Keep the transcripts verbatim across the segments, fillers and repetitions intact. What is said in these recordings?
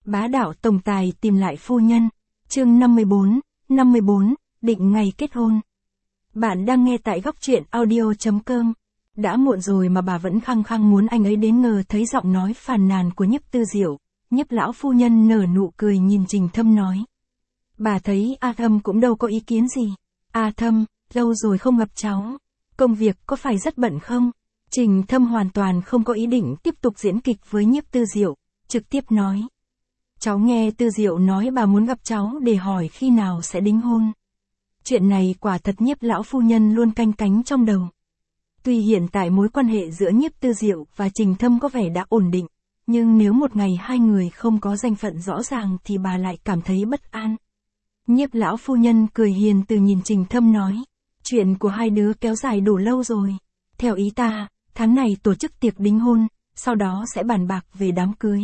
Bá đạo tổng tài tìm lại phu nhân. Chương năm mươi bốn, năm mươi bốn, định ngày kết hôn. Bạn đang nghe tại góc truyện audio chấm com. Đã muộn rồi mà bà vẫn khăng khăng muốn anh ấy đến, ngờ thấy giọng nói phàn nàn của Nhiếp Tư Diệu. Nhiếp lão phu nhân nở nụ cười nhìn Trình Thâm nói. Bà thấy A Thâm cũng đâu có ý kiến gì. A Thâm, lâu rồi không gặp cháu. Công việc có phải rất bận không? Trình Thâm hoàn toàn không có ý định tiếp tục diễn kịch với Nhiếp Tư Diệu, trực tiếp nói. Cháu nghe Tư Diệu nói bà muốn gặp cháu để hỏi khi nào sẽ đính hôn. Chuyện này quả thật Nhiếp lão phu nhân luôn canh cánh trong đầu. Tuy hiện tại mối quan hệ giữa Nhiếp Tư Diệu và Trình Thâm có vẻ đã ổn định, nhưng nếu một ngày hai người không có danh phận rõ ràng thì bà lại cảm thấy bất an. Nhiếp lão phu nhân cười hiền từ nhìn Trình Thâm nói. Chuyện của hai đứa kéo dài đủ lâu rồi. Theo ý ta, tháng này tổ chức tiệc đính hôn, sau đó sẽ bàn bạc về đám cưới.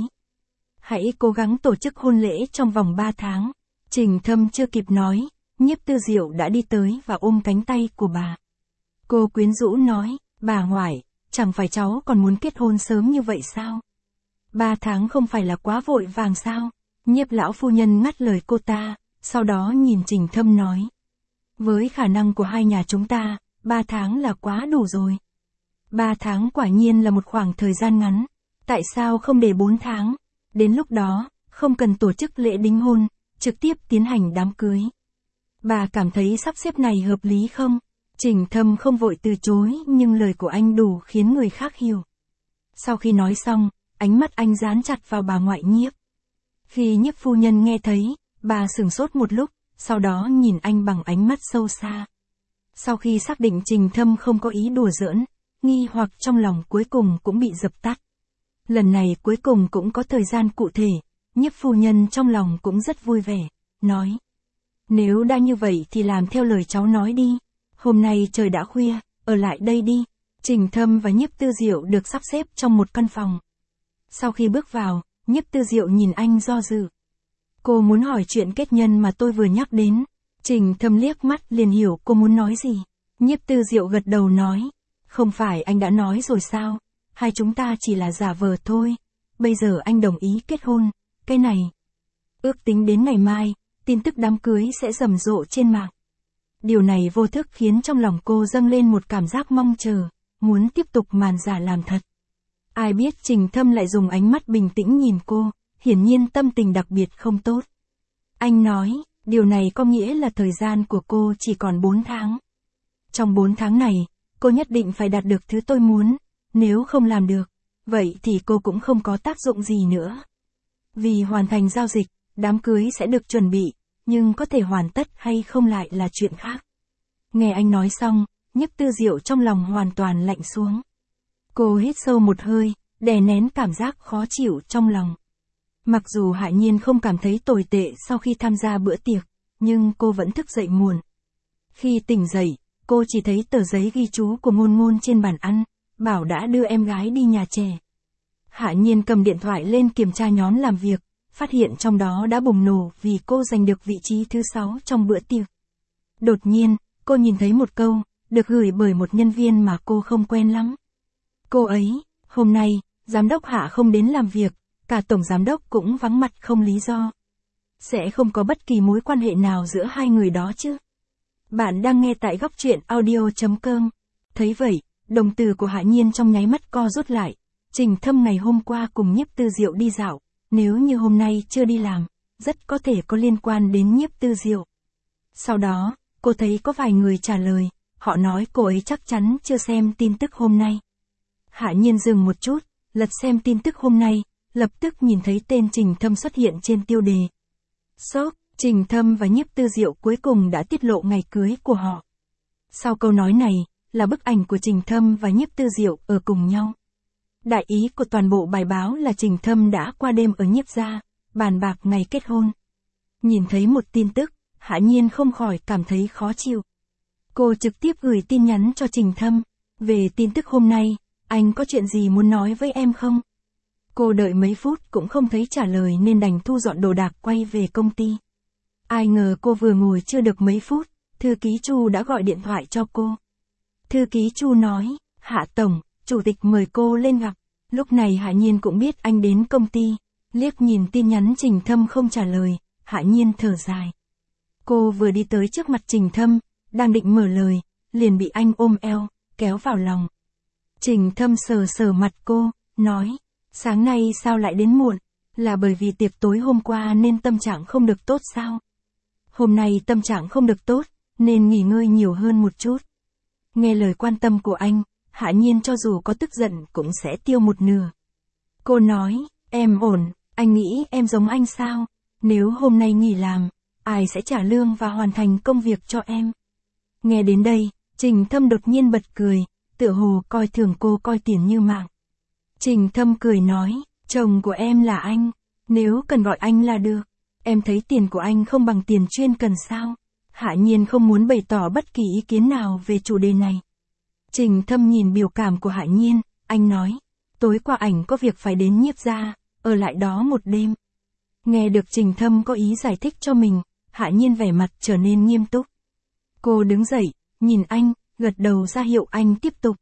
Hãy cố gắng tổ chức hôn lễ trong vòng ba tháng. Trình Thâm chưa kịp nói, Nhiếp Tư Diệu đã đi tới và ôm cánh tay của bà. Cô quyến rũ nói, bà ngoại, chẳng phải cháu còn muốn kết hôn sớm như vậy sao? Ba tháng không phải là quá vội vàng sao? Nhiếp lão phu nhân ngắt lời cô ta, sau đó nhìn Trình Thâm nói. Với khả năng của hai nhà chúng ta, ba tháng là quá đủ rồi. Ba tháng quả nhiên là một khoảng thời gian ngắn. Tại sao không để bốn tháng? Đến lúc đó, không cần tổ chức lễ đính hôn, trực tiếp tiến hành đám cưới. Bà cảm thấy sắp xếp này hợp lý không? Trình Thâm không vội từ chối, nhưng lời của anh đủ khiến người khác hiểu. Sau khi nói xong, ánh mắt anh dán chặt vào bà ngoại Nhiếp. Khi Nhiếp phu nhân nghe thấy, bà sửng sốt một lúc, sau đó nhìn anh bằng ánh mắt sâu xa. Sau khi xác định Trình Thâm không có ý đùa giỡn, nghi hoặc trong lòng cuối cùng cũng bị dập tắt. Lần này cuối cùng cũng có thời gian cụ thể, Nhiếp phu nhân trong lòng cũng rất vui vẻ, nói. Nếu đã như vậy thì làm theo lời cháu nói đi. Hôm nay trời đã khuya, ở lại đây đi. Trình Thâm và Nhiếp Tư Diệu được sắp xếp trong một căn phòng. Sau khi bước vào, Nhiếp Tư Diệu nhìn anh do dự. Cô muốn hỏi chuyện kết nhân mà tôi vừa nhắc đến. Trình Thâm liếc mắt liền hiểu cô muốn nói gì. Nhiếp Tư Diệu gật đầu nói. Không phải anh đã nói rồi sao? Hai chúng ta chỉ là giả vờ thôi. Bây giờ anh đồng ý kết hôn. Cái này. Ước tính đến ngày mai, tin tức đám cưới sẽ rầm rộ trên mạng. Điều này vô thức khiến trong lòng cô dâng lên một cảm giác mong chờ, muốn tiếp tục màn giả làm thật. Ai biết Trình Thâm lại dùng ánh mắt bình tĩnh nhìn cô, hiển nhiên tâm tình đặc biệt không tốt. Anh nói, điều này có nghĩa là thời gian của cô chỉ còn bốn tháng. Trong bốn tháng này, cô nhất định phải đạt được thứ tôi muốn, nếu không làm được, vậy thì cô cũng không có tác dụng gì nữa. Vì hoàn thành giao dịch, đám cưới sẽ được chuẩn bị, nhưng có thể hoàn tất hay không lại là chuyện khác. Nghe anh nói xong, Nhiếp Tư Diệu trong lòng hoàn toàn lạnh xuống. Cô hít sâu một hơi, đè nén cảm giác khó chịu trong lòng. Mặc dù Hạ Nhiên không cảm thấy tồi tệ sau khi tham gia bữa tiệc, nhưng cô vẫn thức dậy muộn. Khi tỉnh dậy, cô chỉ thấy tờ giấy ghi chú của Ngôn Ngôn trên bàn ăn, bảo đã đưa em gái đi nhà trẻ. Hạ Nhiên cầm điện thoại lên kiểm tra nhóm làm việc, phát hiện trong đó đã bùng nổ vì cô giành được vị trí thứ sáu trong bữa tiệc. Đột nhiên, cô nhìn thấy một câu, được gửi bởi một nhân viên mà cô không quen lắm. Cô ấy, hôm nay, giám đốc Hạ không đến làm việc, cả tổng giám đốc cũng vắng mặt không lý do. Sẽ không có bất kỳ mối quan hệ nào giữa hai người đó chứ. Bạn đang nghe tại góc truyện audio chấm com. Thấy vậy, đồng tử của Hạ Nhiên trong nháy mắt co rút lại. Trình Thâm ngày hôm qua cùng Nhiếp Tư Diệu đi dạo, nếu như hôm nay chưa đi làm, rất có thể có liên quan đến Nhiếp Tư Diệu. Sau đó, cô thấy có vài người trả lời, họ nói cô ấy chắc chắn chưa xem tin tức hôm nay. Hạ Nhiên dừng một chút, lật xem tin tức hôm nay, lập tức nhìn thấy tên Trình Thâm xuất hiện trên tiêu đề. Sốc, Trình Thâm và Nhiếp Tư Diệu cuối cùng đã tiết lộ ngày cưới của họ. Sau câu nói này, là bức ảnh của Trình Thâm và Nhiếp Tư Diệu ở cùng nhau. Đại ý của toàn bộ bài báo là Trình Thâm đã qua đêm ở Nhiếp gia, bàn bạc ngày kết hôn. Nhìn thấy một tin tức, Hạ Nhiên không khỏi cảm thấy khó chịu. Cô trực tiếp gửi tin nhắn cho Trình Thâm. Về tin tức hôm nay, anh có chuyện gì muốn nói với em không? Cô đợi mấy phút cũng không thấy trả lời nên đành thu dọn đồ đạc quay về công ty. Ai ngờ cô vừa ngồi chưa được mấy phút, thư ký Chu đã gọi điện thoại cho cô. Thư ký Chu nói, Hạ Tổng, chủ tịch mời cô lên gặp. Lúc này Hạ Nhiên cũng biết anh đến công ty, Liếc nhìn tin nhắn Trình Thâm không trả lời, Hạ Nhiên thở dài. Cô vừa đi tới trước mặt Trình Thâm, đang định mở lời, liền bị anh ôm eo, kéo vào lòng. Trình Thâm sờ sờ mặt cô, nói, sáng nay sao lại đến muộn, là bởi vì tiệc tối hôm qua nên tâm trạng không được tốt sao? Hôm nay tâm trạng không được tốt, nên nghỉ ngơi nhiều hơn một chút. Nghe lời quan tâm của anh, Hạ Nhiên cho dù có tức giận cũng sẽ tiêu một nửa. Cô nói, em ổn, anh nghĩ em giống anh sao? Nếu hôm nay nghỉ làm, ai sẽ trả lương và hoàn thành công việc cho em? Nghe đến đây, Trình Thâm đột nhiên bật cười, tựa hồ coi thường cô coi tiền như mạng. Trình Thâm cười nói, chồng của em là anh, nếu cần gọi anh là được. Em thấy tiền của anh không bằng tiền chuyên cần sao? Hạ Nhiên không muốn bày tỏ bất kỳ ý kiến nào về chủ đề này. Trình Thâm nhìn biểu cảm của Hạ Nhiên, anh nói, tối qua ảnh có việc phải đến Nhiếp gia, ở lại đó một đêm. Nghe được Trình Thâm có ý giải thích cho mình, Hạ Nhiên vẻ mặt trở nên nghiêm túc. Cô đứng dậy, nhìn anh, gật đầu ra hiệu anh tiếp tục.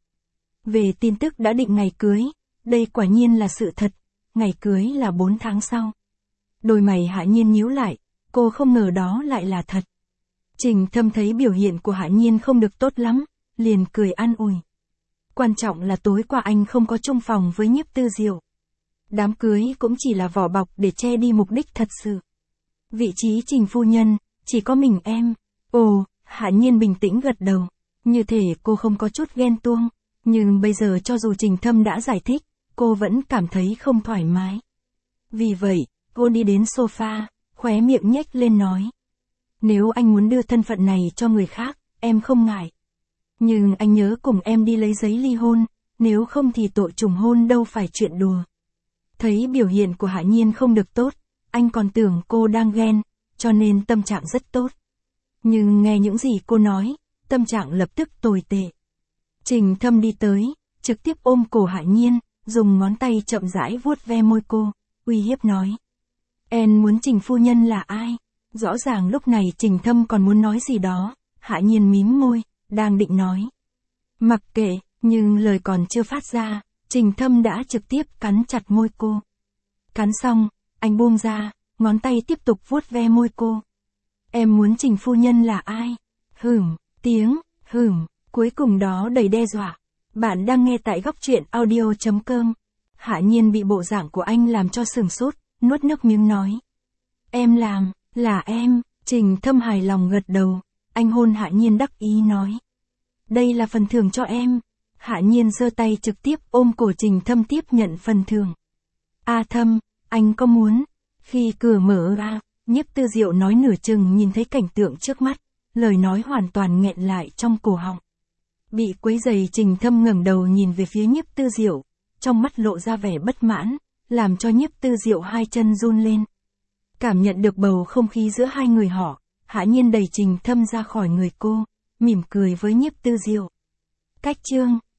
Về tin tức đã định ngày cưới, đây quả nhiên là sự thật, ngày cưới là bốn tháng sau. Đôi mày Hạ Nhiên nhíu lại, cô không ngờ đó lại là thật. Trình Thâm thấy biểu hiện của Hạ Nhiên không được tốt lắm, liền cười an ủi. Quan trọng là tối qua anh không có chung phòng với Nhiếp Tư Diệu. Đám cưới cũng chỉ là vỏ bọc để che đi mục đích thật sự. Vị trí Trình phu nhân, chỉ có mình em. Ồ, Hạ Nhiên bình tĩnh gật đầu. Như thể cô không có chút ghen tuông. Nhưng bây giờ cho dù Trình Thâm đã giải thích, cô vẫn cảm thấy không thoải mái. Vì vậy, cô đi đến sofa, khóe miệng nhếch lên nói. Nếu anh muốn đưa thân phận này cho người khác, em không ngại. Nhưng anh nhớ cùng em đi lấy giấy ly hôn, nếu không thì tội trùng hôn đâu phải chuyện đùa. Thấy biểu hiện của Hạ Nhiên không được tốt, anh còn tưởng cô đang ghen, cho nên tâm trạng rất tốt. Nhưng nghe những gì cô nói, tâm trạng lập tức tồi tệ. Trình Thâm đi tới, trực tiếp ôm cổ Hạ Nhiên, dùng ngón tay chậm rãi vuốt ve môi cô, uy hiếp nói. Em muốn Trình phu nhân là ai? Rõ ràng lúc này Trình Thâm còn muốn nói gì đó, Hạ Nhiên mím môi, đang định nói. Mặc kệ, nhưng lời còn chưa phát ra, Trình Thâm đã trực tiếp cắn chặt môi cô. Cắn xong, anh buông ra, ngón tay tiếp tục vuốt ve môi cô. Em muốn Trình phu nhân là ai? Hửm, tiếng, hửm, cuối cùng đó đầy đe dọa. Bạn đang nghe tại góc truyện audio chấm com. Hạ Nhiên bị bộ dạng của anh làm cho sửng sốt, nuốt nước miếng nói. Em làm, là em. Trình Thâm hài lòng gật đầu, anh hôn Hạ Nhiên đắc ý nói. Đây là phần thưởng cho em. Hạ Nhiên giơ tay trực tiếp ôm cổ Trình Thâm tiếp nhận phần thưởng. A Thâm, anh có muốn? Khi cửa mở ra, Nhiếp Tư Diệu nói nửa chừng nhìn thấy cảnh tượng trước mắt, lời nói hoàn toàn nghẹn lại trong cổ họng. Bị quấy rầy Trình Thâm ngẩng đầu nhìn về phía Nhiếp Tư Diệu, trong mắt lộ ra vẻ bất mãn, làm cho Nhiếp Tư Diệu hai chân run lên. Cảm nhận được bầu không khí giữa hai người họ, Hạ Nhiên đẩy Trình Thâm ra khỏi người cô, mỉm cười với Nhiếp Tư Diệu. Cách chương